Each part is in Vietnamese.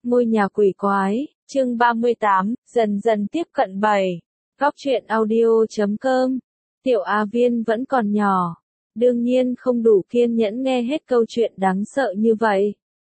Ngôi nhà quỷ quái, chương 38, dần dần tiếp cận 7. Góc truyện audio.com. Tiểu A Viên vẫn còn nhỏ, đương nhiên không đủ kiên nhẫn nghe hết câu chuyện đáng sợ như vậy.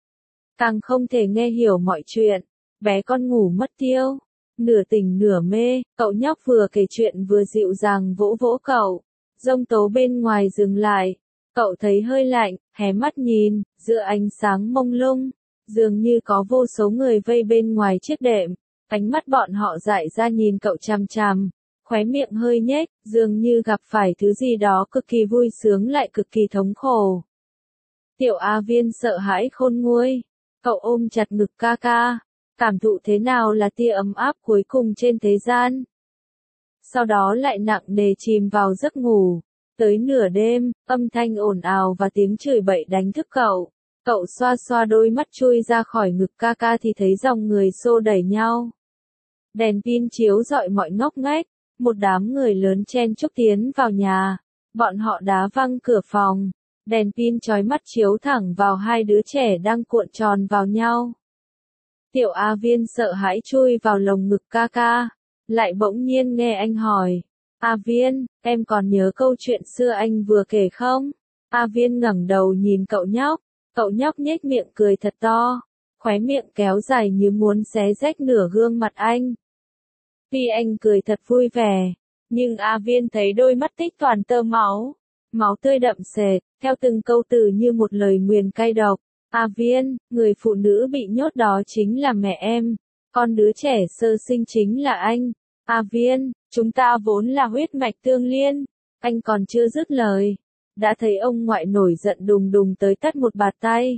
Càng không thể nghe hiểu mọi chuyện. Bé con ngủ mất tiêu, nửa tỉnh nửa mê, cậu nhóc vừa kể chuyện vừa dịu dàng vỗ vỗ cậu. Giông tố bên ngoài dừng lại, cậu thấy hơi lạnh, hé mắt nhìn, giữa ánh sáng mông lung, dường như có vô số người vây bên ngoài chiếc đệm, ánh mắt bọn họ dại ra nhìn cậu chằm chằm, khóe miệng hơi nhếch, dường như gặp phải thứ gì đó cực kỳ vui sướng lại cực kỳ thống khổ. Tiểu A Viên sợ hãi khôn nguôi, cậu ôm chặt ngực ca ca, cảm thụ thế nào là tia ấm áp cuối cùng trên thế gian. Sau đó lại nặng nề chìm vào giấc ngủ. Tới nửa đêm, âm thanh ồn ào và tiếng chửi bậy đánh thức cậu. Cậu xoa xoa đôi mắt chui ra khỏi ngực ca ca thì thấy dòng người xô đẩy nhau. Đèn pin chiếu rọi mọi ngóc ngách, một đám người lớn chen chúc tiến vào nhà. Bọn họ đá văng cửa phòng, đèn pin chói mắt chiếu thẳng vào hai đứa trẻ đang cuộn tròn vào nhau. Tiểu A Viên sợ hãi chui vào lồng ngực ca ca, lại bỗng nhiên nghe anh hỏi. A Viên, em còn nhớ câu chuyện xưa anh vừa kể không? A Viên ngẩng đầu nhìn cậu nhóc nhếch miệng cười thật to, khóe miệng kéo dài như muốn xé rách nửa gương mặt anh. Tuy anh cười thật vui vẻ, nhưng A Viên thấy đôi mắt tích toàn tơ máu tươi đậm sệt, theo từng câu từ như một lời nguyền cay độc. A Viên, người phụ nữ bị nhốt đó chính là mẹ em, con đứa trẻ sơ sinh chính là anh. A Viên, chúng ta vốn là huyết mạch tương liên. Anh còn chưa dứt lời, đã thấy ông ngoại nổi giận đùng đùng tới tát một bạt tay.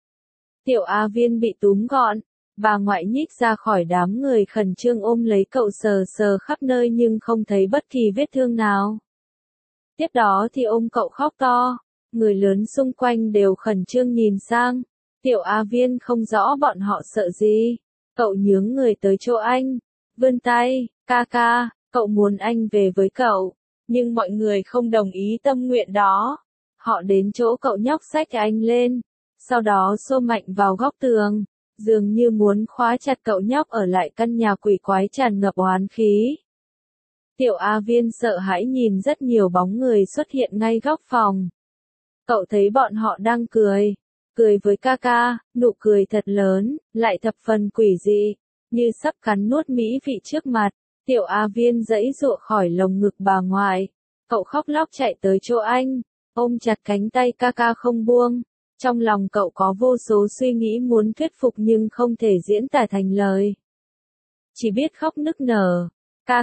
Tiểu A Viên bị túm gọn, bà ngoại nhích ra khỏi đám người khẩn trương ôm lấy cậu sờ sờ khắp nơi nhưng không thấy bất kỳ vết thương nào. Tiếp đó thì ôm cậu khóc to, người lớn xung quanh đều khẩn trương nhìn sang. Tiểu A Viên không rõ bọn họ sợ gì. Cậu nhướng người tới chỗ anh, vươn tay, ca ca, cậu muốn anh về với cậu. Nhưng mọi người không đồng ý tâm nguyện đó. Họ đến chỗ cậu nhóc xách anh lên, sau đó xô mạnh vào góc tường, dường như muốn khóa chặt cậu nhóc ở lại căn nhà quỷ quái tràn ngập oán khí. Tiểu A Viên sợ hãi nhìn rất nhiều bóng người xuất hiện ngay góc phòng. Cậu thấy bọn họ đang cười với ca ca, nụ cười thật lớn, lại thập phần quỷ dị, như sắp cắn nuốt mỹ vị trước mặt. Tiểu A Viên giãy giụa khỏi lồng ngực bà ngoại. Cậu khóc lóc chạy tới chỗ anh, ôm chặt cánh tay ca ca không buông. Trong lòng cậu có vô số suy nghĩ muốn thuyết phục nhưng không thể diễn tả thành lời. Chỉ biết khóc nức nở. Ca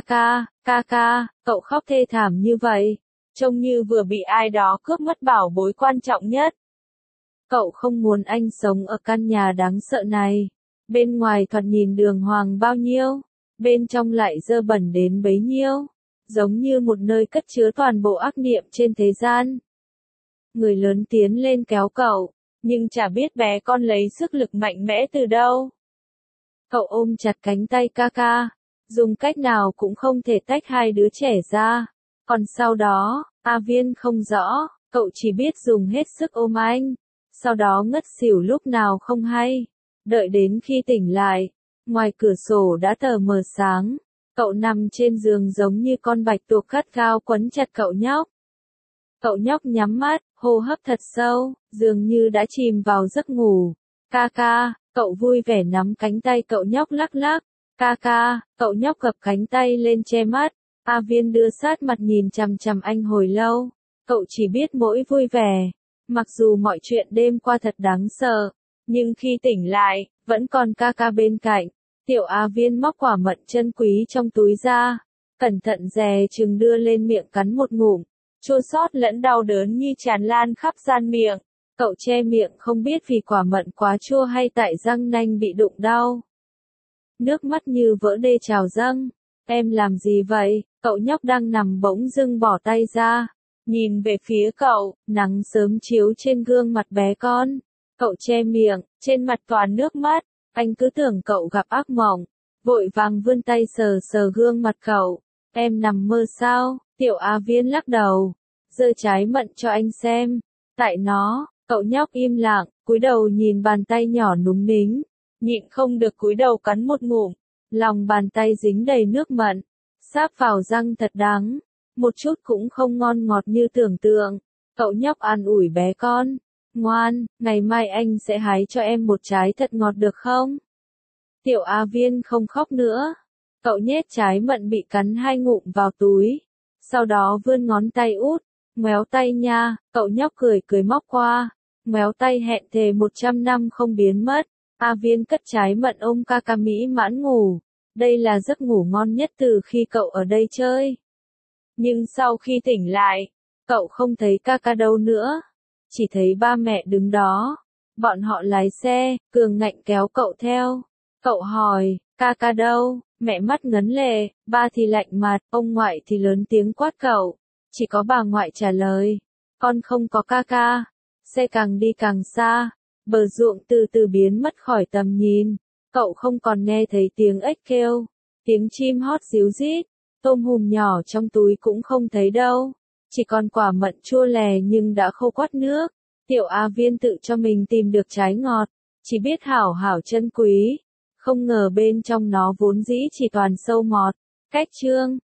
ca, cậu khóc thê thảm như vậy, trông như vừa bị ai đó cướp mất bảo bối quan trọng nhất. Cậu không muốn anh sống ở căn nhà đáng sợ này. Bên ngoài thoạt nhìn đường hoàng bao nhiêu, bên trong lại dơ bẩn đến bấy nhiêu, giống như một nơi cất chứa toàn bộ ác niệm trên thế gian. Người lớn tiến lên kéo cậu, nhưng chả biết bé con lấy sức lực mạnh mẽ từ đâu. Cậu ôm chặt cánh tay ca ca, dùng cách nào cũng không thể tách hai đứa trẻ ra. Còn sau đó, A Viên không rõ, cậu chỉ biết dùng hết sức ôm anh, sau đó ngất xỉu lúc nào không hay. Đợi đến khi tỉnh lại, ngoài cửa sổ đã tờ mờ sáng, cậu nằm trên giường giống như con bạch tuộc gắt gao quấn chặt cậu nhóc. Cậu nhóc nhắm mắt, hô hấp thật sâu, dường như đã chìm vào giấc ngủ. Ca ca, cậu vui vẻ nắm cánh tay cậu nhóc lắc lắc. Ca ca, cậu nhóc gập cánh tay lên che mắt. A Viên đưa sát mặt nhìn chằm chằm anh hồi lâu. Cậu chỉ biết mỗi vui vẻ. Mặc dù mọi chuyện đêm qua thật đáng sợ, nhưng khi tỉnh lại, vẫn còn ca ca bên cạnh. Tiểu A Viên móc quả mận chân quý trong túi ra, cẩn thận dè chừng đưa lên miệng cắn một ngụm, chua xót lẫn đau đớn như tràn lan khắp gian miệng. Cậu che miệng không biết vì quả mận quá chua hay tại răng nanh bị đụng đau. Nước mắt như vỡ đê trào dâng. Em làm gì vậy? Cậu nhóc đang nằm bỗng dưng bỏ tay ra, nhìn về phía cậu, nắng sớm chiếu trên gương mặt bé con. Cậu che miệng, trên mặt toàn nước mắt. Anh cứ tưởng cậu gặp ác mộng, vội vàng vươn tay sờ sờ gương mặt cậu. Em nằm mơ sao? Tiểu A Viên lắc đầu, giơ trái mận cho anh xem. Tại nó, cậu nhóc im lặng, cúi đầu nhìn bàn tay nhỏ núng nính, nhịn không được cúi đầu cắn một ngụm, lòng bàn tay dính đầy nước mận, sáp vào răng thật đắng, một chút cũng không ngon ngọt như tưởng tượng. Cậu nhóc an ủi bé con, ngoan, ngày mai anh sẽ hái cho em một trái thật ngọt được không? Tiểu A Viên không khóc nữa, cậu nhét trái mận bị cắn 2 ngụm vào túi, sau đó vươn ngón tay út, ngoéo tay nha, cậu nhóc cười cười móc qua, ngoéo tay hẹn thề 100 năm không biến mất. A Viên cất trái mận ôm ca ca mỹ mãn ngủ, đây là giấc ngủ ngon nhất từ khi cậu ở đây chơi. Nhưng sau khi tỉnh lại, cậu không thấy ca ca đâu nữa, chỉ thấy ba mẹ đứng đó. Bọn họ lái xe, cường ngạnh kéo cậu theo. Cậu hỏi, ca ca đâu? Mẹ mắt ngấn lệ, ba thì lạnh mặt, ông ngoại thì lớn tiếng quát cậu. Chỉ có bà ngoại trả lời, con không có ca ca. Xe càng đi càng xa, bờ ruộng từ từ biến mất khỏi tầm nhìn. Cậu không còn nghe thấy tiếng ếch kêu, tiếng chim hót ríu rít, tôm hùm nhỏ trong túi cũng không thấy đâu. Chỉ còn quả mận chua lè nhưng đã khô quắt nước. Tiểu A Viên tự cho mình tìm được trái ngọt, chỉ biết hảo hảo trân quý. Không ngờ bên trong nó vốn dĩ chỉ toàn sâu mọt. Cách chương